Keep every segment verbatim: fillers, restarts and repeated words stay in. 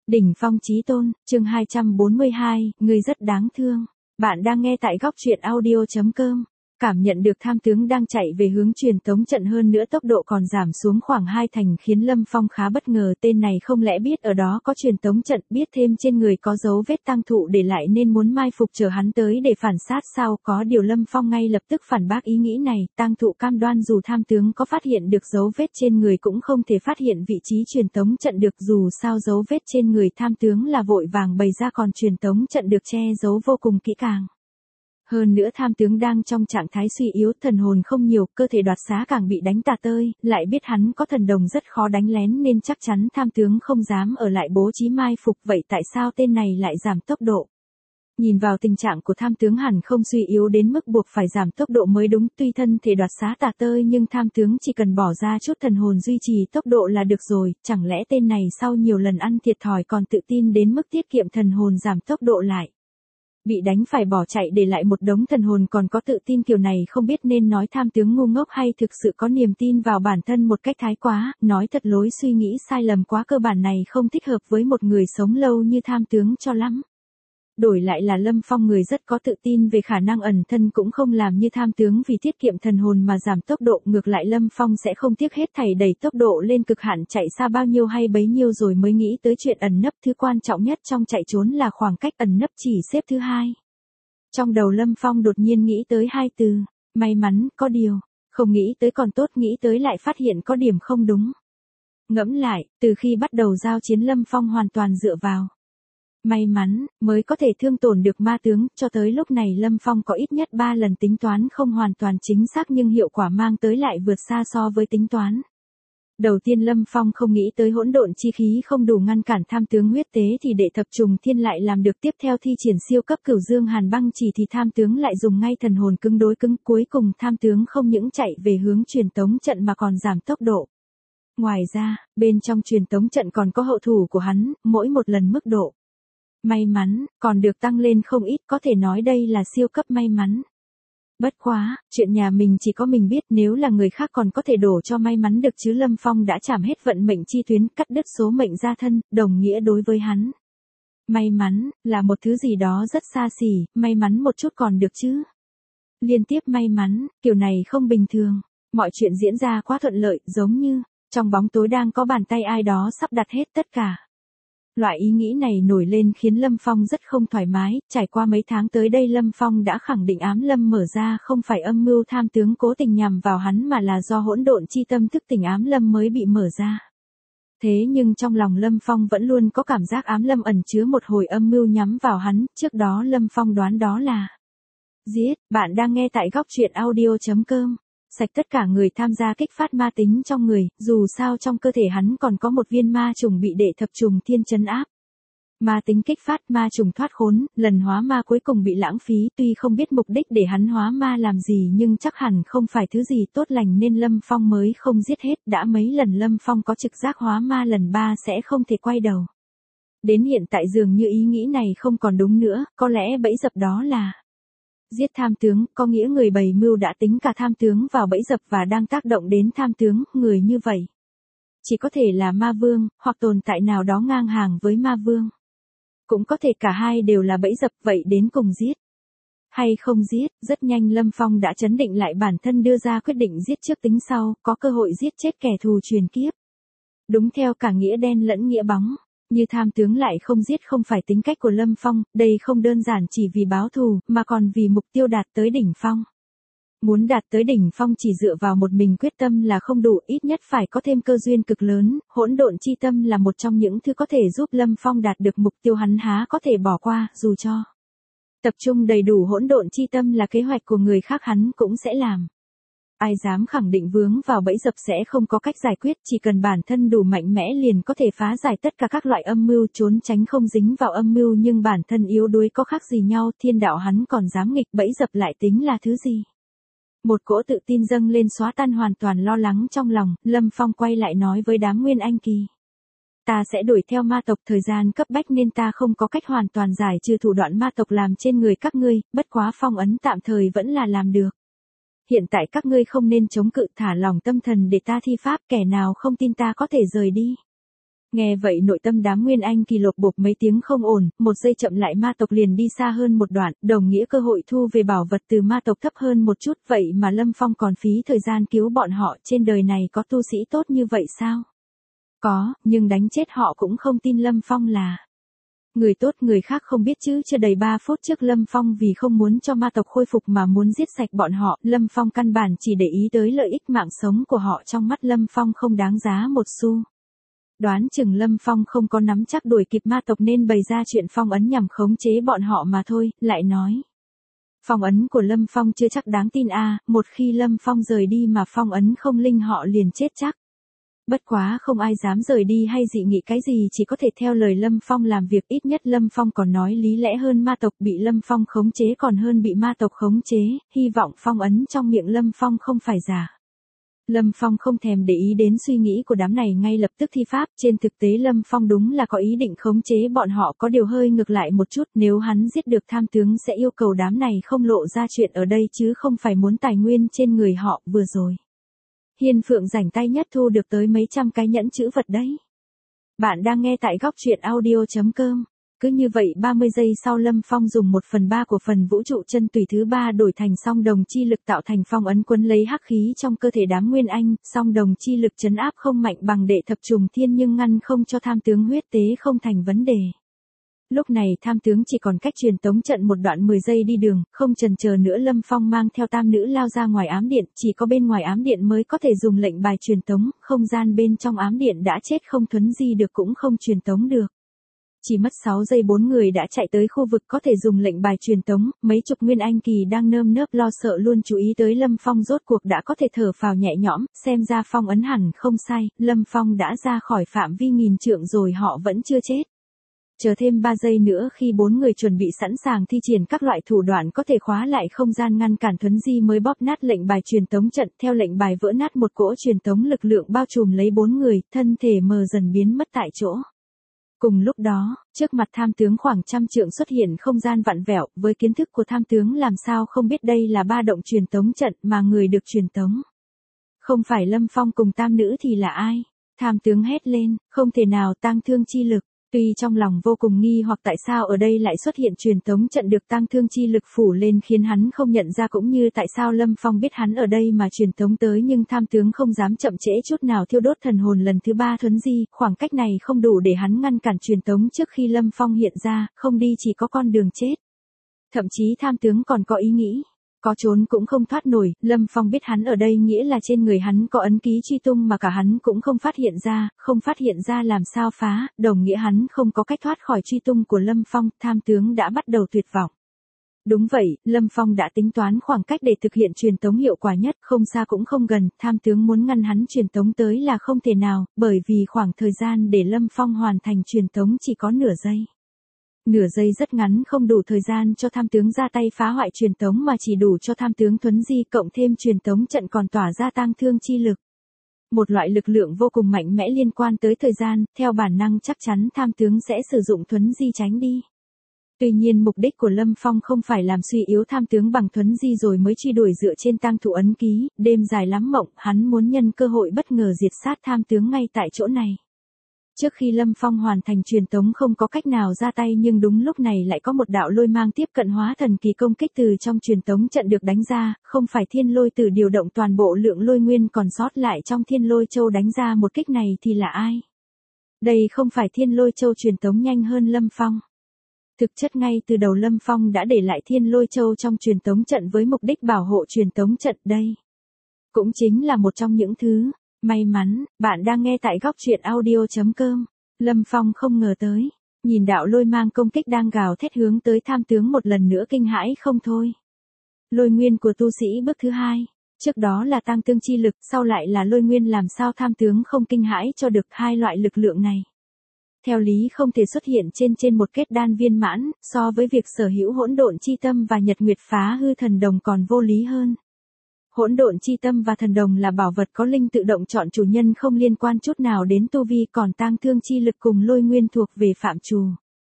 Đỉnh phong chí tôn, chương hai trăm bốn mươi hai, người rất đáng thương. Bạn đang nghe tại góc truyện audio chấm com. Cảm nhận được tham tướng đang chạy về hướng truyền tống trận, hơn nữa tốc độ còn giảm xuống khoảng hai thành, khiến Lâm Phong khá bất ngờ. Tên này không lẽ biết ở đó có truyền tống trận, biết thêm trên người có dấu vết tang thụ để lại nên muốn mai phục chờ hắn tới để phản sát sao? Có điều Lâm Phong ngay lập tức phản bác ý nghĩ này. Tang thụ cam đoan dù tham tướng có phát hiện được dấu vết trên người cũng không thể phát hiện vị trí truyền tống trận được, dù sao dấu vết trên người tham tướng là vội vàng bày ra, còn truyền tống trận được che giấu vô cùng kỹ càng. Hơn nữa tham tướng đang trong trạng thái suy yếu, thần hồn không nhiều, cơ thể đoạt xá càng bị đánh tả tơi, lại biết hắn có thần đồng rất khó đánh lén nên chắc chắn tham tướng không dám ở lại bố trí mai phục. Vậy tại sao tên này lại giảm tốc độ? Nhìn vào tình trạng của tham tướng hẳn không suy yếu đến mức buộc phải giảm tốc độ mới đúng, tuy thân thể đoạt xá tả tơi nhưng tham tướng chỉ cần bỏ ra chút thần hồn duy trì tốc độ là được rồi. Chẳng lẽ tên này sau nhiều lần ăn thiệt thòi còn tự tin đến mức tiết kiệm thần hồn giảm tốc độ lại? Bị đánh phải bỏ chạy để lại một đống thần hồn còn có tự tin kiểu này, không biết nên nói tham tướng ngu ngốc hay thực sự có niềm tin vào bản thân một cách thái quá. Nói thật, lối suy nghĩ sai lầm quá cơ bản này không thích hợp với một người sống lâu như tham tướng cho lắm. Đổi lại là Lâm Phong, người rất có tự tin về khả năng ẩn thân, cũng không làm như tham tướng vì tiết kiệm thần hồn mà giảm tốc độ. Ngược lại Lâm Phong sẽ không tiếc hết thảy đẩy tốc độ lên cực hạn, chạy xa bao nhiêu hay bấy nhiêu rồi mới nghĩ tới chuyện ẩn nấp. Thứ quan trọng nhất trong chạy trốn là khoảng cách, ẩn nấp chỉ xếp thứ hai. Trong đầu Lâm Phong đột nhiên nghĩ tới hai từ, may mắn. Có điều, không nghĩ tới còn tốt, nghĩ tới lại phát hiện có điểm không đúng. Ngẫm lại, từ khi bắt đầu giao chiến Lâm Phong hoàn toàn dựa vào may mắn mới có thể thương tổn được ma tướng. Cho tới lúc này Lâm Phong có ít nhất ba lần tính toán không hoàn toàn chính xác nhưng hiệu quả mang tới lại vượt xa so với tính toán. Đầu tiên Lâm Phong không nghĩ tới hỗn độn chi khí không đủ ngăn cản tham tướng huyết tế thì để thập trùng thiên lại làm được. Tiếp theo thi triển siêu cấp cửu dương hàn băng chỉ thì tham tướng lại dùng ngay thần hồn cứng đối cứng. Cuối cùng tham tướng không những chạy về hướng truyền tống trận mà còn giảm tốc độ. Ngoài ra, bên trong truyền tống trận còn có hậu thủ của hắn, mỗi một lần mức độ may mắn còn được tăng lên không ít, có thể nói đây là siêu cấp may mắn. Bất quá, chuyện nhà mình chỉ có mình biết, nếu là người khác còn có thể đổ cho may mắn được chứ Lâm Phong đã chảm hết vận mệnh chi tuyến, cắt đứt số mệnh gia thân, đồng nghĩa đối với hắn. May mắn là một thứ gì đó rất xa xỉ, may mắn một chút còn được chứ. Liên tiếp may mắn, kiểu này không bình thường. Mọi chuyện diễn ra quá thuận lợi, giống như trong bóng tối đang có bàn tay ai đó sắp đặt hết tất cả. Loại ý nghĩ này nổi lên khiến Lâm Phong rất không thoải mái. Trải qua mấy tháng tới đây Lâm Phong đã khẳng định ám lâm mở ra không phải âm mưu tham tướng cố tình nhằm vào hắn mà là do hỗn độn chi tâm thức tỉnh ám lâm mới bị mở ra. Thế nhưng trong lòng Lâm Phong vẫn luôn có cảm giác ám lâm ẩn chứa một hồi âm mưu nhắm vào hắn. Trước đó Lâm Phong đoán đó là giết. Bạn đang nghe tại góc truyện audio chấm com. Sạch tất cả người tham gia kích phát ma tính trong người, dù sao trong cơ thể hắn còn có một viên ma trùng bị đệ thập trùng thiên trấn áp. Ma tính kích phát, ma trùng thoát khốn, lần hóa ma cuối cùng bị lãng phí. Tuy không biết mục đích để hắn hóa ma làm gì nhưng chắc hẳn không phải thứ gì tốt lành nên Lâm Phong mới không giết hết. Đã mấy lần Lâm Phong có trực giác hóa ma lần ba sẽ không thể quay đầu. Đến hiện tại dường như ý nghĩ này không còn đúng nữa, có lẽ bẫy dập đó là giết tham tướng, có nghĩa người bày mưu đã tính cả tham tướng vào bẫy dập và đang tác động đến tham tướng. Người như vậy chỉ có thể là ma vương, hoặc tồn tại nào đó ngang hàng với ma vương. Cũng có thể cả hai đều là bẫy dập, vậy đến cùng giết hay không giết? Rất nhanh Lâm Phong đã trấn định lại bản thân, đưa ra quyết định giết trước tính sau, có cơ hội giết chết kẻ thù truyền kiếp. Đúng theo cả nghĩa đen lẫn nghĩa bóng. Như tham tướng lại không giết không phải tính cách của Lâm Phong, đây không đơn giản chỉ vì báo thù, mà còn vì mục tiêu đạt tới đỉnh phong. Muốn đạt tới đỉnh phong chỉ dựa vào một mình quyết tâm là không đủ, ít nhất phải có thêm cơ duyên cực lớn. Hỗn độn chi tâm là một trong những thứ có thể giúp Lâm Phong đạt được mục tiêu, hắn há có thể bỏ qua. Dù cho tập trung đầy đủ hỗn độn chi tâm là kế hoạch của người khác hắn cũng sẽ làm. Ai dám khẳng định vướng vào bẫy dập sẽ không có cách giải quyết, chỉ cần bản thân đủ mạnh mẽ liền có thể phá giải tất cả các loại âm mưu, trốn tránh không dính vào âm mưu. Nhưng bản thân yếu đuối có khác gì nhau, thiên đạo hắn còn dám nghịch, bẫy dập lại tính là thứ gì? Một cỗ tự tin dâng lên xóa tan hoàn toàn lo lắng trong lòng, Lâm Phong quay lại nói với đám Nguyên Anh Kỳ. Ta sẽ đuổi theo ma tộc, thời gian cấp bách nên ta không có cách hoàn toàn giải trừ thủ đoạn ma tộc làm trên người các ngươi, bất quá phong ấn tạm thời vẫn là làm được. Hiện tại các ngươi không nên chống cự, thả lỏng tâm thần để ta thi pháp, kẻ nào không tin ta có thể rời đi. Nghe vậy nội tâm đám Nguyên Anh kỳ lột bột mấy tiếng không ổn, một giây chậm lại ma tộc liền đi xa hơn một đoạn, đồng nghĩa cơ hội thu về bảo vật từ ma tộc thấp hơn một chút, vậy mà Lâm Phong còn phí thời gian cứu bọn họ, trên đời này có tu sĩ tốt như vậy sao? Có, nhưng đánh chết họ cũng không tin Lâm Phong là người tốt. Người khác không biết chứ chưa đầy ba phút trước Lâm Phong vì không muốn cho ma tộc khôi phục mà muốn giết sạch bọn họ, Lâm Phong căn bản chỉ để ý tới lợi ích mạng sống của họ, trong mắt Lâm Phong không đáng giá một xu. Đoán chừng Lâm Phong không có nắm chắc đuổi kịp ma tộc nên bày ra chuyện phong ấn nhằm khống chế bọn họ mà thôi, lại nói. Phong ấn của Lâm Phong chưa chắc đáng tin a, à, một khi Lâm Phong rời đi mà phong ấn không linh họ liền chết chắc. Bất quá không ai dám rời đi hay dị nghị cái gì, chỉ có thể theo lời Lâm Phong làm việc, ít nhất Lâm Phong còn nói lý lẽ hơn ma tộc bị Lâm Phong khống chế còn hơn bị ma tộc khống chế, hy vọng phong ấn trong miệng Lâm Phong không phải giả. Lâm Phong không thèm để ý đến suy nghĩ của đám này, ngay lập tức thi pháp, trên thực tế Lâm Phong đúng là có ý định khống chế bọn họ, có điều hơi ngược lại một chút, nếu hắn giết được tham tướng sẽ yêu cầu đám này không lộ ra chuyện ở đây chứ không phải muốn tài nguyên trên người họ. Vừa rồi Hiên Phượng rảnh tay nhất thu được tới mấy trăm cái nhẫn chữ vật đấy. Bạn đang nghe tại góc truyện audio chấm com. Cứ như vậy ba mươi giây sau Lâm Phong dùng một phần ba của phần vũ trụ chân tùy thứ ba đổi thành song đồng chi lực tạo thành phong ấn quấn lấy hắc khí trong cơ thể đám Nguyên Anh, song đồng chi lực trấn áp không mạnh bằng đệ thập trùng thiên nhưng ngăn không cho tham tướng huyết tế không thành vấn đề. Lúc này tham tướng chỉ còn cách truyền tống trận một đoạn mười giây đi đường, không chần chờ nữa Lâm Phong mang theo tam nữ lao ra ngoài ám điện, chỉ có bên ngoài ám điện mới có thể dùng lệnh bài truyền tống, không gian bên trong ám điện đã chết không thuấn di được cũng không truyền tống được. Chỉ mất sáu giây bốn người đã chạy tới khu vực có thể dùng lệnh bài truyền tống, mấy chục Nguyên Anh kỳ đang nơm nớp lo sợ luôn chú ý tới Lâm Phong rốt cuộc đã có thể thở phào nhẹ nhõm, xem ra phong ấn hẳn không sai, Lâm Phong đã ra khỏi phạm vi nghìn trượng rồi họ vẫn chưa chết. Chờ thêm ba giây nữa khi bốn người chuẩn bị sẵn sàng thi triển các loại thủ đoạn có thể khóa lại không gian ngăn cản thuấn di mới bóp nát lệnh bài truyền tống trận, theo lệnh bài vỡ nát một cỗ truyền tống lực lượng bao trùm lấy bốn người, thân thể mờ dần biến mất tại chỗ. Cùng lúc đó, trước mặt tham tướng khoảng trăm trượng xuất hiện không gian vặn vẹo, với kiến thức của tham tướng làm sao không biết đây là ba động truyền tống trận mà người được truyền tống. Không phải Lâm Phong cùng tam nữ thì là ai? Tham tướng hét lên, không thể nào, tang thương chi lực. Tuy trong lòng vô cùng nghi hoặc tại sao ở đây lại xuất hiện truyền tống trận được tang thương chi lực phủ lên khiến hắn không nhận ra, cũng như tại sao Lâm Phong biết hắn ở đây mà truyền tống tới, nhưng tham tướng không dám chậm trễ chút nào thiêu đốt thần hồn lần thứ ba thuấn di, khoảng cách này không đủ để hắn ngăn cản truyền tống trước khi Lâm Phong hiện ra, không đi chỉ có con đường chết. Thậm chí tham tướng còn có ý nghĩ, có trốn cũng không thoát nổi, Lâm Phong biết hắn ở đây nghĩa là trên người hắn có ấn ký truy tung mà cả hắn cũng không phát hiện ra, không phát hiện ra làm sao phá, đồng nghĩa hắn không có cách thoát khỏi truy tung của Lâm Phong, tham tướng đã bắt đầu tuyệt vọng. Đúng vậy, Lâm Phong đã tính toán khoảng cách để thực hiện truyền tống hiệu quả nhất, không xa cũng không gần, tham tướng muốn ngăn hắn truyền tống tới là không thể nào, bởi vì khoảng thời gian để Lâm Phong hoàn thành truyền tống chỉ có nửa giây. Nửa giây rất ngắn, không đủ thời gian cho tham tướng ra tay phá hoại truyền tống mà chỉ đủ cho tham tướng thuấn di, cộng thêm truyền tống trận còn tỏa ra tang thương chi lực. Một loại lực lượng vô cùng mạnh mẽ liên quan tới thời gian, theo bản năng chắc chắn tham tướng sẽ sử dụng thuấn di tránh đi. Tuy nhiên mục đích của Lâm Phong không phải làm suy yếu tham tướng bằng thuấn di rồi mới truy đuổi dựa trên tang thủ ấn ký, đêm dài lắm mộng, hắn muốn nhân cơ hội bất ngờ diệt sát tham tướng ngay tại chỗ này. Trước khi Lâm Phong hoàn thành truyền tống không có cách nào ra tay, nhưng đúng lúc này lại có một đạo lôi mang tiếp cận hóa thần kỳ công kích từ trong truyền tống trận được đánh ra, không phải thiên lôi tử điều động toàn bộ lượng lôi nguyên còn sót lại trong thiên lôi châu đánh ra một kích này thì là ai? Đây không phải thiên lôi châu truyền tống nhanh hơn Lâm Phong. Thực chất ngay từ đầu Lâm Phong đã để lại thiên lôi châu trong truyền tống trận với mục đích bảo hộ truyền tống trận, đây cũng chính là một trong những thứ may mắn. Bạn đang nghe tại góc truyện audio chấm com. Lâm Phong không ngờ tới, nhìn đạo lôi mang công kích đang gào thét hướng tới tham tướng một lần nữa kinh hãi không thôi. Lôi nguyên của tu sĩ bước thứ hai, trước đó là tang thương chi lực, sau lại là lôi nguyên, làm sao tham tướng không kinh hãi cho được hai loại lực lượng này. Theo lý không thể xuất hiện trên trên một kết đan viên mãn, so với việc sở hữu hỗn độn chi tâm và nhật nguyệt phá hư thần đồng còn vô lý hơn. Hỗn độn chi tâm và thần đồng là bảo vật có linh tự động chọn chủ nhân, không liên quan chút nào đến tu vi, còn tang thương chi lực cùng lôi nguyên thuộc về phạm trù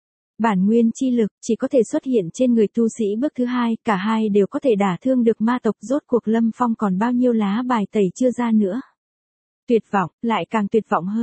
bản nguyên chi lực, chỉ có thể xuất hiện trên người tu sĩ bước thứ hai, cả hai đều có thể đả thương được ma tộc. Rốt cuộc Lâm Phong còn bao nhiêu lá bài tẩy chưa ra nữa. Tuyệt vọng, lại càng tuyệt vọng hơn.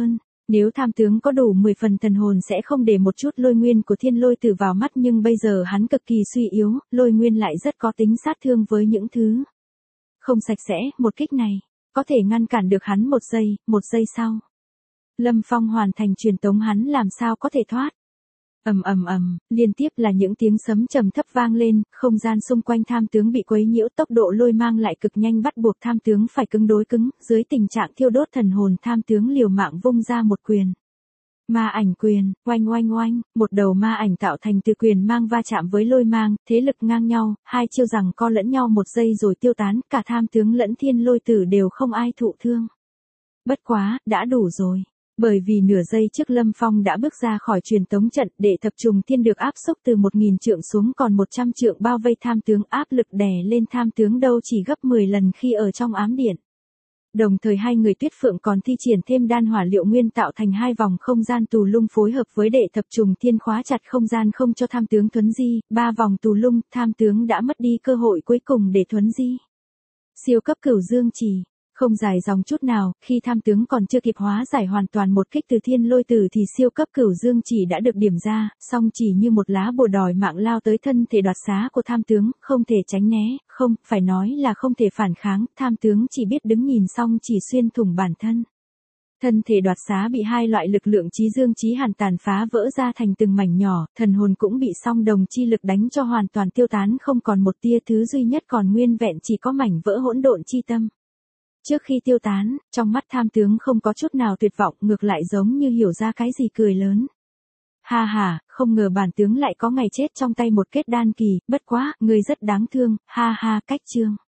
Nếu tham tướng có đủ mười phần thần hồn sẽ không để một chút lôi nguyên của thiên lôi tử vào mắt, nhưng bây giờ hắn cực kỳ suy yếu, lôi nguyên lại rất có tính sát thương với những thứ không sạch sẽ, một kích này có thể ngăn cản được hắn một giây, một giây sau. Lâm Phong hoàn thành truyền tống, hắn làm sao có thể thoát. Ầm ầm ầm, liên tiếp là những tiếng sấm trầm thấp vang lên, không gian xung quanh tham tướng bị quấy nhiễu, tốc độ lôi mang lại cực nhanh bắt buộc tham tướng phải cứng đối cứng, dưới tình trạng thiêu đốt thần hồn tham tướng liều mạng vung ra một quyền. Ma ảnh quyền, oanh oanh oanh, một đầu ma ảnh tạo thành từ quyền mang va chạm với lôi mang, thế lực ngang nhau, hai chiêu giằng co lẫn nhau một giây rồi tiêu tán, cả tham tướng lẫn thiên lôi tử đều không ai thụ thương. Bất quá, đã đủ rồi. Bởi vì nửa giây trước Lâm Phong đã bước ra khỏi truyền tống trận, để thập trùng thiên được áp xúc từ một nghìn trượng xuống còn một trăm trượng bao vây tham tướng, áp lực đè lên tham tướng đâu chỉ gấp mười lần khi ở trong ám điện. Đồng thời hai người Tuyết Phượng còn thi triển thêm đan hỏa liệu nguyên tạo thành hai vòng không gian tù lung phối hợp với đệ thập trùng thiên khóa chặt không gian không cho tham tướng thuấn di, ba vòng tù lung, tham tướng đã mất đi cơ hội cuối cùng để thuấn di. Siêu cấp cửu dương chỉ. Không dài dòng chút nào, khi tham tướng còn chưa kịp hóa giải hoàn toàn một kích từ thiên lôi tử thì siêu cấp cửu dương chỉ đã được điểm ra, song chỉ như một lá bùa đòi mạng lao tới thân thể đoạt xá của tham tướng, không thể tránh né, không, phải nói là không thể phản kháng, tham tướng chỉ biết đứng nhìn song chỉ xuyên thủng bản thân. Thân thể đoạt xá bị hai loại lực lượng chí dương chí hàn tàn phá vỡ ra thành từng mảnh nhỏ, thần hồn cũng bị song đồng chi lực đánh cho hoàn toàn tiêu tán, không còn một tia, thứ duy nhất còn nguyên vẹn chỉ có mảnh vỡ hỗn độn chi tâm. Trước khi tiêu tán, trong mắt tham tướng không có chút nào tuyệt vọng, ngược lại giống như hiểu ra cái gì cười lớn. Ha ha, không ngờ bản tướng lại có ngày chết trong tay một kết đan kỳ, bất quá, người rất đáng thương, ha ha, cách chương.